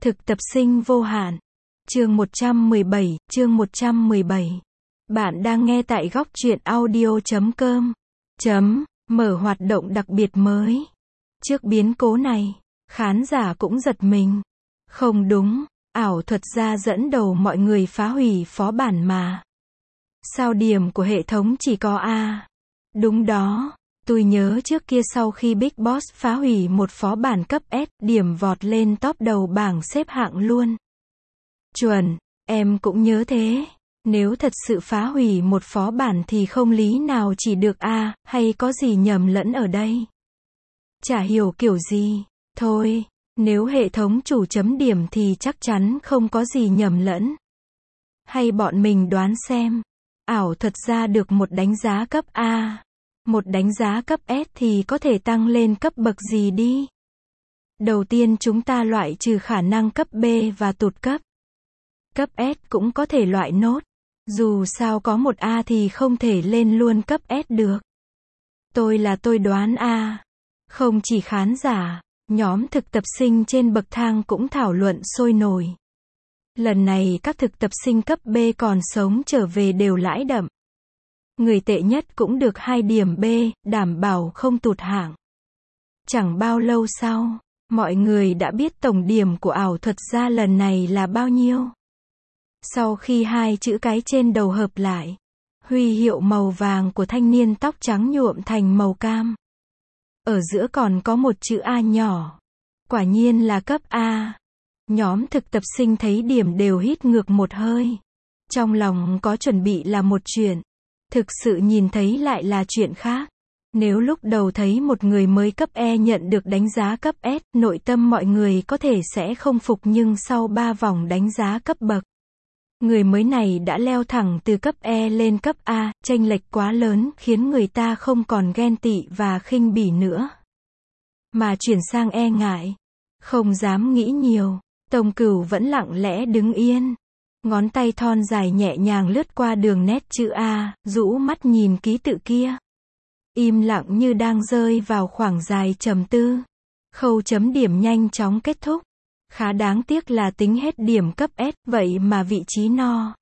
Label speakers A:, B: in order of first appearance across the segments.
A: Thực tập sinh vô hạn. Chương 117, chương 117. Bạn đang nghe tại góc truyện audio.com. Mở hoạt động đặc biệt mới. Trước biến cố này, khán giả cũng giật mình. Không đúng, ảo thuật gia dẫn đầu mọi người phá hủy phó bản mà. Sao điểm của hệ thống chỉ có A? Đúng đó, tôi nhớ trước kia sau khi Big Boss phá hủy một phó bản cấp S, điểm vọt lên top đầu bảng xếp hạng luôn. Chuẩn, em cũng nhớ thế. Nếu thật sự phá hủy một phó bản thì không lý nào chỉ được A, hay có gì nhầm lẫn ở đây? Chả hiểu kiểu gì. Thôi, nếu hệ thống chủ chấm điểm thì chắc chắn không có gì nhầm lẫn. Hay bọn mình đoán xem, ảo thuật gia được một đánh giá cấp A, một đánh giá cấp S thì có thể tăng lên cấp bậc gì đi? Đầu tiên chúng ta loại trừ khả năng cấp B và tụt cấp. Cấp S cũng có thể loại nốt. Dù sao có một A thì không thể lên luôn cấp S được. Tôi đoán A. Không chỉ khán giả, nhóm thực tập sinh trên bậc thang cũng thảo luận sôi nổi. Lần này các thực tập sinh cấp B còn sống trở về đều lãi đậm. Người tệ nhất cũng được 2 điểm B, đảm bảo không tụt hạng. Chẳng bao lâu sau, mọi người đã biết tổng điểm của ảo thuật gia lần này là bao nhiêu. Sau khi hai chữ cái trên đầu hợp lại, huy hiệu màu vàng của thanh niên tóc trắng nhuộm thành màu cam. Ở giữa còn có một chữ A nhỏ. Quả nhiên là cấp A. Nhóm thực tập sinh thấy điểm đều hít ngược một hơi. Trong lòng có chuẩn bị là một chuyện, thực sự nhìn thấy lại là chuyện khác. Nếu lúc đầu thấy một người mới cấp E nhận được đánh giá cấp S, nội tâm mọi người có thể sẽ không phục, nhưng sau 3 vòng đánh giá cấp bậc, người mới này đã leo thẳng từ cấp E lên cấp A, chênh lệch quá lớn khiến người ta không còn ghen tị và khinh bỉ nữa, mà chuyển sang e ngại. Không dám nghĩ nhiều, Tông Cửu vẫn lặng lẽ đứng yên. Ngón tay thon dài nhẹ nhàng lướt qua đường nét chữ A, rũ mắt nhìn ký tự kia. Im lặng như đang rơi vào khoảng dài trầm tư. Khâu chấm điểm nhanh chóng kết thúc. Khá đáng tiếc là tính hết điểm cấp S, vậy mà vị trí no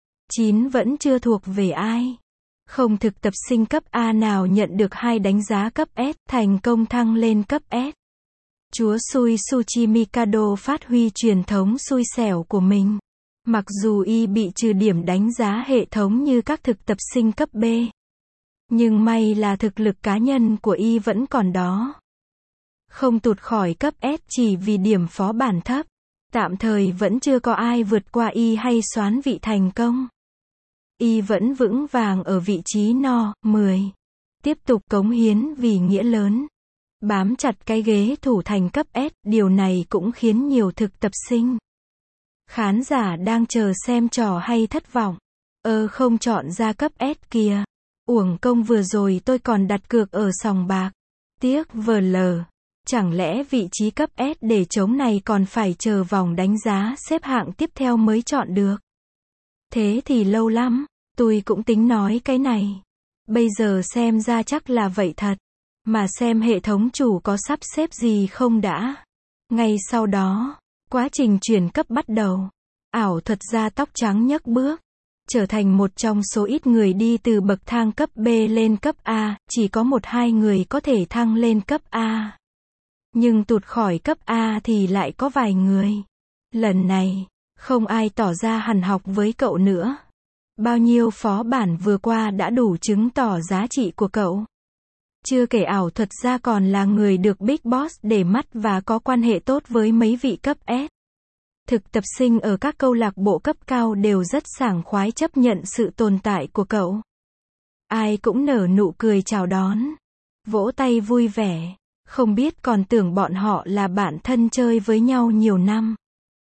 A: 9 vẫn chưa thuộc về ai. Không thực tập sinh cấp A nào nhận được 2 đánh giá cấp S, thành công thăng lên cấp S. Chúa xui Suchi Mikado phát huy truyền thống xui xẻo của mình. Mặc dù y bị trừ điểm đánh giá hệ thống như các thực tập sinh cấp B, nhưng may là thực lực cá nhân của y vẫn còn đó. Không tụt khỏi cấp S chỉ vì điểm phó bản thấp. Tạm thời vẫn chưa có ai vượt qua y hay soán vị thành công. Y vẫn vững vàng ở vị trí no 10. Tiếp tục cống hiến vì nghĩa lớn. Bám chặt cái ghế thủ thành cấp S, điều này cũng khiến nhiều thực tập sinh, khán giả đang chờ xem trò hay thất vọng. Không chọn ra cấp S kìa. Uổng công vừa rồi tôi còn đặt cược ở sòng bạc. Tiếc vờ lờ. Chẳng lẽ vị trí cấp S để chống này còn phải chờ vòng đánh giá xếp hạng tiếp theo mới chọn được? Thế thì lâu lắm. Tôi cũng tính nói cái này. Bây giờ xem ra chắc là vậy thật. Mà xem hệ thống chủ có sắp xếp gì không đã. Ngay sau đó, quá trình chuyển cấp bắt đầu. Ảo thuật gia tóc trắng nhấc bước, trở thành một trong số ít người đi từ bậc thang cấp B lên cấp A, chỉ có 1-2 người có thể thăng lên cấp A. Nhưng tụt khỏi cấp A thì lại có vài người. Lần này, không ai tỏ ra hằn học với cậu nữa. Bao nhiêu phó bản vừa qua đã đủ chứng tỏ giá trị của cậu. Chưa kể ảo thuật gia còn là người được Big Boss để mắt và có quan hệ tốt với mấy vị cấp S. Thực tập sinh ở các câu lạc bộ cấp cao đều rất sảng khoái chấp nhận sự tồn tại của cậu. Ai cũng nở nụ cười chào đón, vỗ tay vui vẻ, không biết còn tưởng bọn họ là bạn thân chơi với nhau nhiều năm.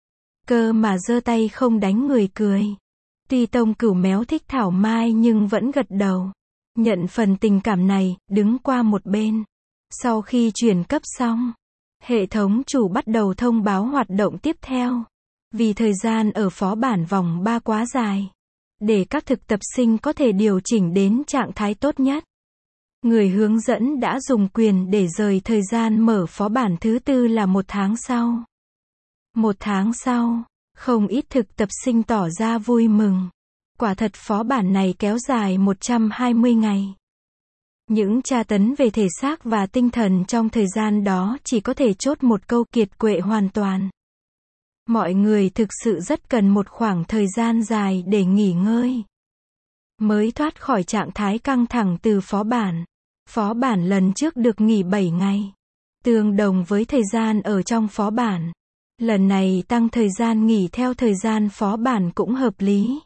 A: Cơ mà giơ tay không đánh người cười. Tuy Tông Cửu méo thích thảo mai nhưng vẫn gật đầu. Nhận phần tình cảm này, đứng qua một bên. Sau khi chuyển cấp xong, hệ thống chủ bắt đầu thông báo hoạt động tiếp theo. Vì thời gian ở phó bản vòng 3 quá dài, để các thực tập sinh có thể điều chỉnh đến trạng thái tốt nhất, người hướng dẫn đã dùng quyền để rời thời gian mở phó bản thứ 4 là 1 tháng sau. 1 tháng sau, không ít thực tập sinh tỏ ra vui mừng. Quả thật phó bản này kéo dài 120 ngày. Những tra tấn về thể xác và tinh thần trong thời gian đó chỉ có thể chốt một câu kiệt quệ hoàn toàn. Mọi người thực sự rất cần một khoảng thời gian dài để nghỉ ngơi, mới thoát khỏi trạng thái căng thẳng từ phó bản. Phó bản lần trước được nghỉ 7 ngày, tương đồng với thời gian ở trong phó bản. Lần này tăng thời gian nghỉ theo thời gian phó bản cũng hợp lý.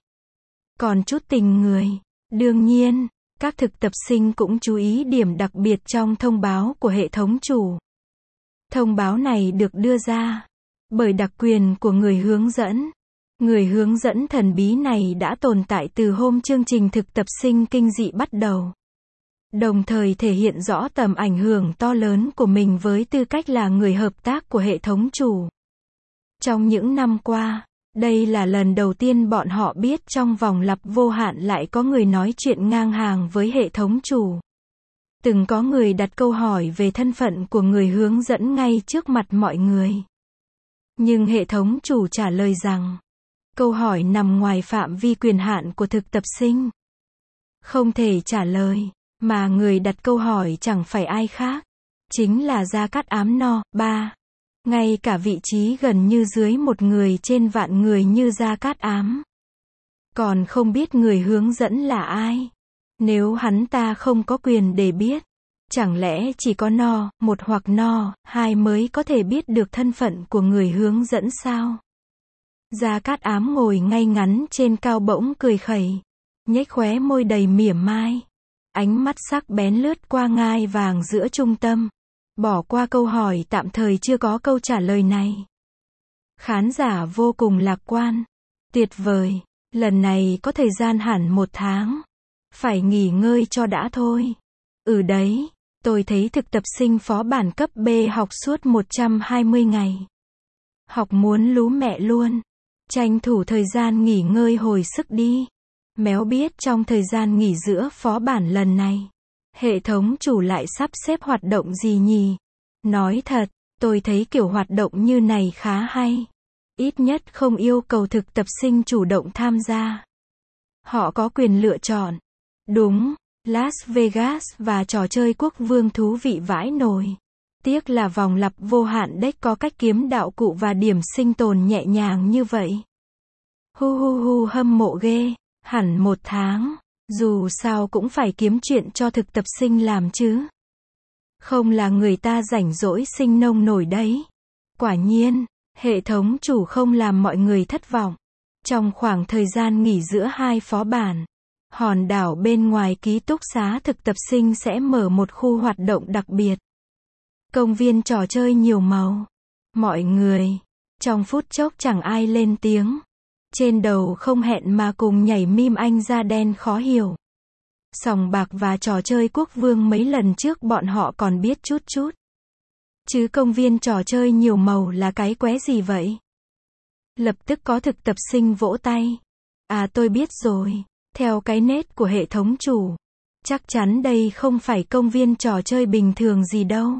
A: Còn chút tình người, đương nhiên, các thực tập sinh cũng chú ý điểm đặc biệt trong thông báo của hệ thống chủ. Thông báo này được đưa ra bởi đặc quyền của người hướng dẫn. Người hướng dẫn thần bí này đã tồn tại từ hôm chương trình thực tập sinh kinh dị bắt đầu, đồng thời thể hiện rõ tầm ảnh hưởng to lớn của mình với tư cách là người hợp tác của hệ thống chủ. Trong những năm qua, đây là lần đầu tiên bọn họ biết trong vòng lặp vô hạn lại có người nói chuyện ngang hàng với hệ thống chủ. Từng có người đặt câu hỏi về thân phận của người hướng dẫn ngay trước mặt mọi người. Nhưng hệ thống chủ trả lời rằng, câu hỏi nằm ngoài phạm vi quyền hạn của thực tập sinh. Không thể trả lời, mà người đặt câu hỏi chẳng phải ai khác, chính là Gia Cát Ám No. 3. Ngay cả vị trí gần như dưới một người trên vạn người như Gia Cát Ám, còn không biết người hướng dẫn là ai. Nếu hắn ta không có quyền để biết, chẳng lẽ chỉ có No. 1 hoặc No. 2 mới có thể biết được thân phận của người hướng dẫn sao? Gia Cát Ám ngồi ngay ngắn trên cao bỗng cười khẩy, nhếch khóe môi đầy mỉa mai. Ánh mắt sắc bén lướt qua ngai vàng giữa trung tâm, bỏ qua câu hỏi tạm thời chưa có câu trả lời này. Khán giả vô cùng lạc quan. Tuyệt vời, lần này có thời gian hẳn 1 tháng. Phải nghỉ ngơi cho đã thôi. Đấy, tôi thấy thực tập sinh phó bản cấp B học suốt 120 ngày. Học muốn lú mẹ luôn. Tranh thủ thời gian nghỉ ngơi hồi sức đi. Méo biết trong thời gian nghỉ giữa phó bản lần này, hệ thống chủ lại sắp xếp hoạt động gì nhỉ? Nói thật, tôi thấy kiểu hoạt động như này khá hay. Ít nhất không yêu cầu thực tập sinh chủ động tham gia. Họ có quyền lựa chọn. Đúng, Las Vegas và trò chơi quốc vương thú vị vãi nồi. Tiếc là vòng lặp vô hạn deck có cách kiếm đạo cụ và điểm sinh tồn nhẹ nhàng như vậy. Hu hâm mộ ghê. Hẳn 1 tháng, dù sao cũng phải kiếm chuyện cho thực tập sinh làm chứ. Không là người ta rảnh rỗi sinh nông nổi đấy. Quả nhiên, hệ thống chủ không làm mọi người thất vọng. Trong khoảng thời gian nghỉ giữa 2 phó bản, hòn đảo bên ngoài ký túc xá thực tập sinh sẽ mở một khu hoạt động đặc biệt. Công viên trò chơi nhiều màu. Mọi người, trong phút chốc chẳng ai lên tiếng. Trên đầu không hẹn mà cùng nhảy meme anh da đen khó hiểu. Sòng bạc và trò chơi quốc vương mấy lần trước bọn họ còn biết chút. Chứ công viên trò chơi nhiều màu là cái quái gì vậy? Lập tức có thực tập sinh vỗ tay. Tôi biết rồi. Theo cái nét của hệ thống chủ, chắc chắn đây không phải công viên trò chơi bình thường gì đâu.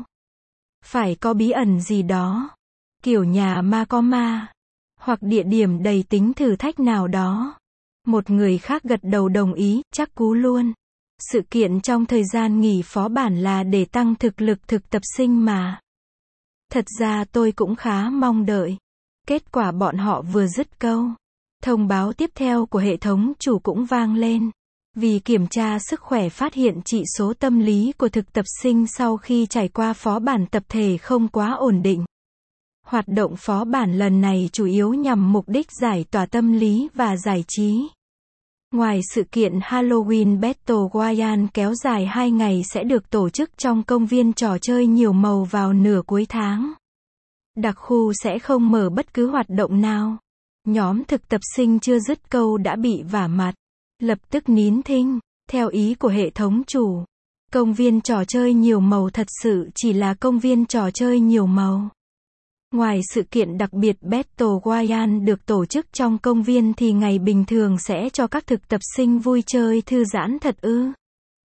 A: Phải có bí ẩn gì đó. Kiểu nhà ma có ma. Hoặc địa điểm đầy tính thử thách nào đó. Một người khác gật đầu đồng ý, chắc cú luôn. Sự kiện trong thời gian nghỉ phó bản là để tăng thực lực thực tập sinh mà. Thật ra tôi cũng khá mong đợi. Kết quả bọn họ vừa dứt câu, thông báo tiếp theo của hệ thống chủ cũng vang lên. Vì kiểm tra sức khỏe phát hiện chỉ số tâm lý của thực tập sinh sau khi trải qua phó bản tập thể không quá ổn định. Hoạt động phó bản lần này chủ yếu nhằm mục đích giải tỏa tâm lý và giải trí. Ngoài sự kiện Halloween Battle Royale kéo dài 2 ngày sẽ được tổ chức trong công viên trò chơi nhiều màu vào nửa cuối tháng. Đặc khu sẽ không mở bất cứ hoạt động nào. Nhóm thực tập sinh chưa dứt câu đã bị vả mặt. Lập tức nín thinh. Theo ý của hệ thống chủ, công viên trò chơi nhiều màu thật sự chỉ là công viên trò chơi nhiều màu. Ngoài sự kiện đặc biệt Battle Royale được tổ chức trong công viên thì ngày bình thường sẽ cho các thực tập sinh vui chơi thư giãn thật ư?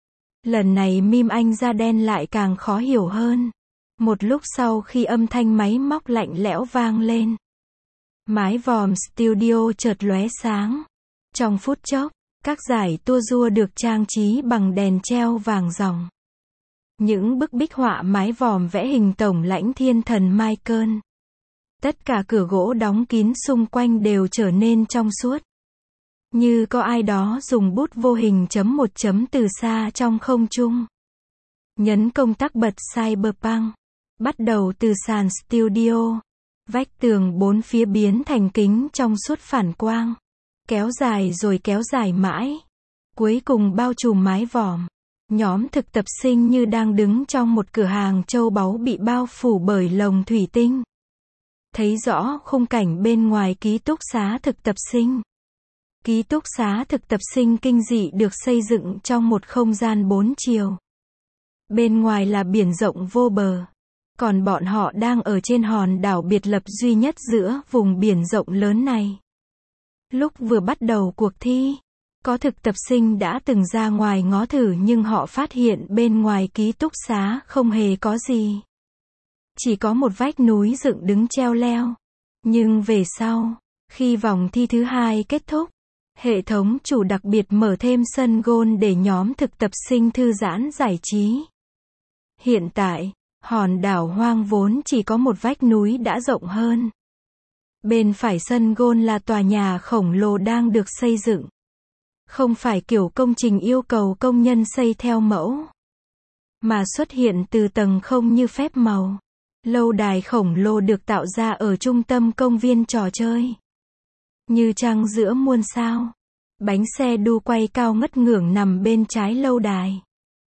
A: Lần này meme anh da đen lại càng khó hiểu hơn. Một lúc sau khi âm thanh máy móc lạnh lẽo vang lên, Mái vòm studio chợt lóe sáng. Trong phút chốc, các dải tua rua được trang trí bằng đèn treo vàng ròng. Những bức bích họa mái vòm vẽ hình tổng lãnh thiên thần Michael. Tất cả cửa gỗ đóng kín xung quanh đều trở nên trong suốt. Như có ai đó dùng bút vô hình chấm một chấm từ xa trong không trung. Nhấn công tắc bật Cyberpunk. Bắt đầu từ sàn studio. Vách tường bốn phía biến thành kính trong suốt phản quang. Kéo dài rồi kéo dài mãi. Cuối cùng bao trùm mái vòm. Nhóm thực tập sinh như đang đứng trong một cửa hàng châu báu bị bao phủ bởi lồng thủy tinh. Thấy rõ khung cảnh bên ngoài ký túc xá thực tập sinh. Ký túc xá thực tập sinh kinh dị được xây dựng trong một không gian 4 chiều. Bên ngoài là biển rộng vô bờ. Còn bọn họ đang ở trên hòn đảo biệt lập duy nhất giữa vùng biển rộng lớn này. Lúc vừa bắt đầu cuộc thi, có thực tập sinh đã từng ra ngoài ngó thử nhưng họ phát hiện bên ngoài ký túc xá không hề có gì. Chỉ có một vách núi dựng đứng treo leo. Nhưng về sau, khi vòng thi thứ 2 kết thúc, hệ thống chủ đặc biệt mở thêm sân golf để nhóm thực tập sinh thư giãn giải trí. Hiện tại, hòn đảo hoang vốn chỉ có một vách núi đã rộng hơn. Bên phải sân golf là tòa nhà khổng lồ đang được xây dựng. Không phải kiểu công trình yêu cầu công nhân xây theo mẫu, mà xuất hiện từ tầng không như phép màu. Lâu đài khổng lồ được tạo ra ở trung tâm công viên trò chơi. Như trăng giữa muôn sao. Bánh xe đu quay cao ngất ngưởng nằm bên trái lâu đài.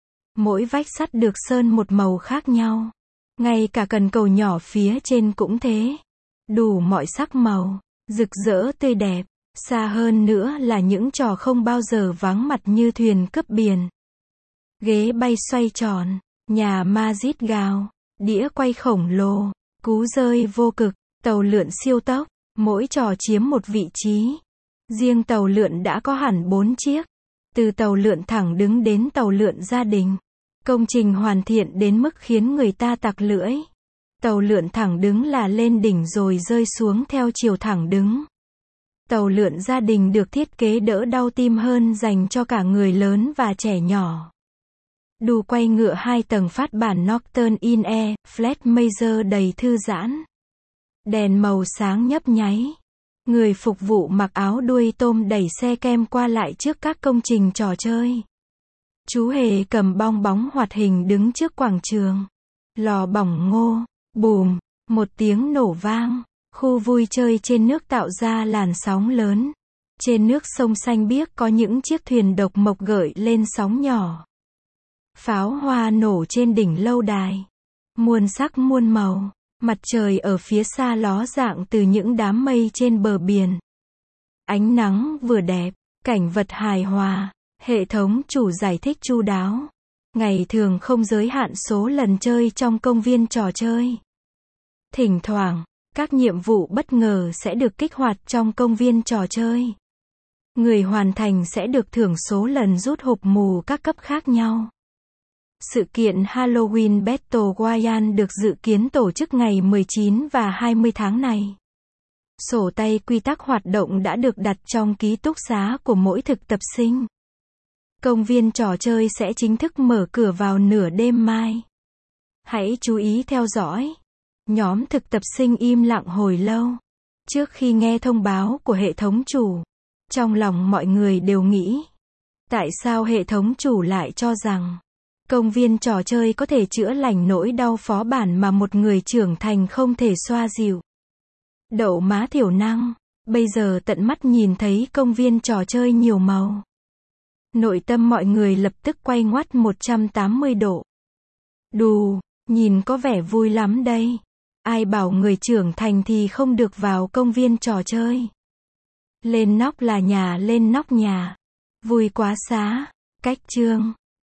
A: Mỗi vách sắt được sơn một màu khác nhau. Ngay cả cần cầu nhỏ phía trên cũng thế. Đủ mọi sắc màu, rực rỡ tươi đẹp. Xa hơn nữa là những trò không bao giờ vắng mặt như thuyền cướp biển. Ghế bay xoay tròn, nhà ma rít gào, đĩa quay khổng lồ, cú rơi vô cực, tàu lượn siêu tốc, mỗi trò chiếm một vị trí. Riêng tàu lượn đã có hẳn 4 chiếc. Từ tàu lượn thẳng đứng đến tàu lượn gia đình. Công trình hoàn thiện đến mức khiến người ta tặc lưỡi. Tàu lượn thẳng đứng là lên đỉnh rồi rơi xuống theo chiều thẳng đứng. Tàu lượn gia đình được thiết kế đỡ đau tim hơn dành cho cả người lớn và trẻ nhỏ. Đu quay ngựa 2 tầng phát bản Northern in Air, Flat Major đầy thư giãn. Đèn màu sáng nhấp nháy. Người phục vụ mặc áo đuôi tôm đẩy xe kem qua lại trước các công trình trò chơi. Chú hề cầm bong bóng hoạt hình đứng trước quảng trường. Lò bỏng ngô, bùm, một tiếng nổ vang. Khu vui chơi trên nước tạo ra làn sóng lớn. Trên nước sông xanh biếc có những chiếc thuyền độc mộc gợi lên sóng nhỏ. Pháo hoa nổ trên đỉnh lâu đài. Muôn sắc muôn màu. Mặt trời ở phía xa ló dạng từ những đám mây trên bờ biển. Ánh nắng vừa đẹp, cảnh vật hài hòa, hệ thống chủ giải thích chu đáo. Ngày thường không giới hạn số lần chơi trong công viên trò chơi. Thỉnh thoảng, các nhiệm vụ bất ngờ sẽ được kích hoạt trong công viên trò chơi. Người hoàn thành sẽ được thưởng số lần rút hộp mù các cấp khác nhau. Sự kiện Halloween Battle Royale được dự kiến tổ chức ngày 19 và 20 tháng này. Sổ tay quy tắc hoạt động đã được đặt trong ký túc xá của mỗi thực tập sinh. Công viên trò chơi sẽ chính thức mở cửa vào nửa đêm mai. Hãy chú ý theo dõi. Nhóm thực tập sinh im lặng hồi lâu. Trước khi nghe thông báo của hệ thống chủ, trong lòng mọi người đều nghĩ, tại sao hệ thống chủ lại cho rằng công viên trò chơi có thể chữa lành nỗi đau phó bản mà một người trưởng thành không thể xoa dịu. Đậu má thiểu năng, bây giờ tận mắt nhìn thấy công viên trò chơi nhiều màu. Nội tâm mọi người lập tức quay ngoắt 180 độ. Đù, nhìn có vẻ vui lắm đây. Ai bảo người trưởng thành thì không được vào công viên trò chơi. Lên nóc là nhà lên nóc nhà. Vui quá xá. Cách chương.